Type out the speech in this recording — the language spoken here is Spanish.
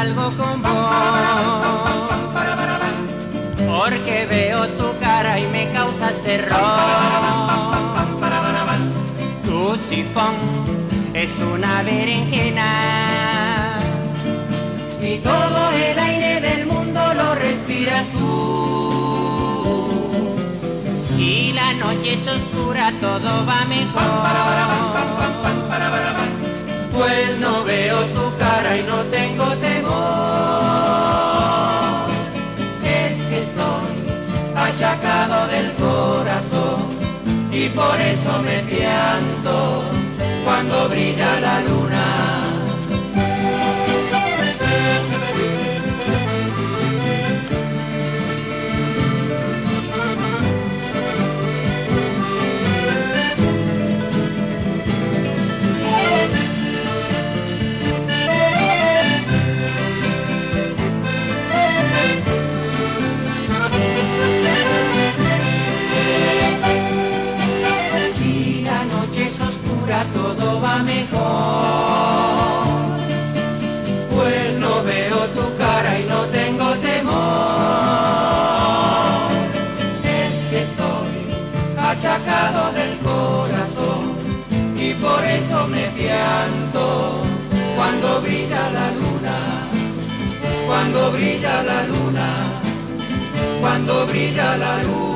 salgo con vos, porque veo tu cara y me causas terror. Tu sifón es una berenjena y todo el aire del mundo lo respiras tú. Si la noche es oscura todo va mejor, pues no veo tu cara y no tengo temor. Es que estoy achacado del corazón y por eso me pianto cuando brilla la luna. Todo va mejor, pues no veo tu cara y no tengo temor. Es que estoy achacado del corazón y por eso me pianto cuando brilla la luna, cuando brilla la luna, cuando brilla la luna.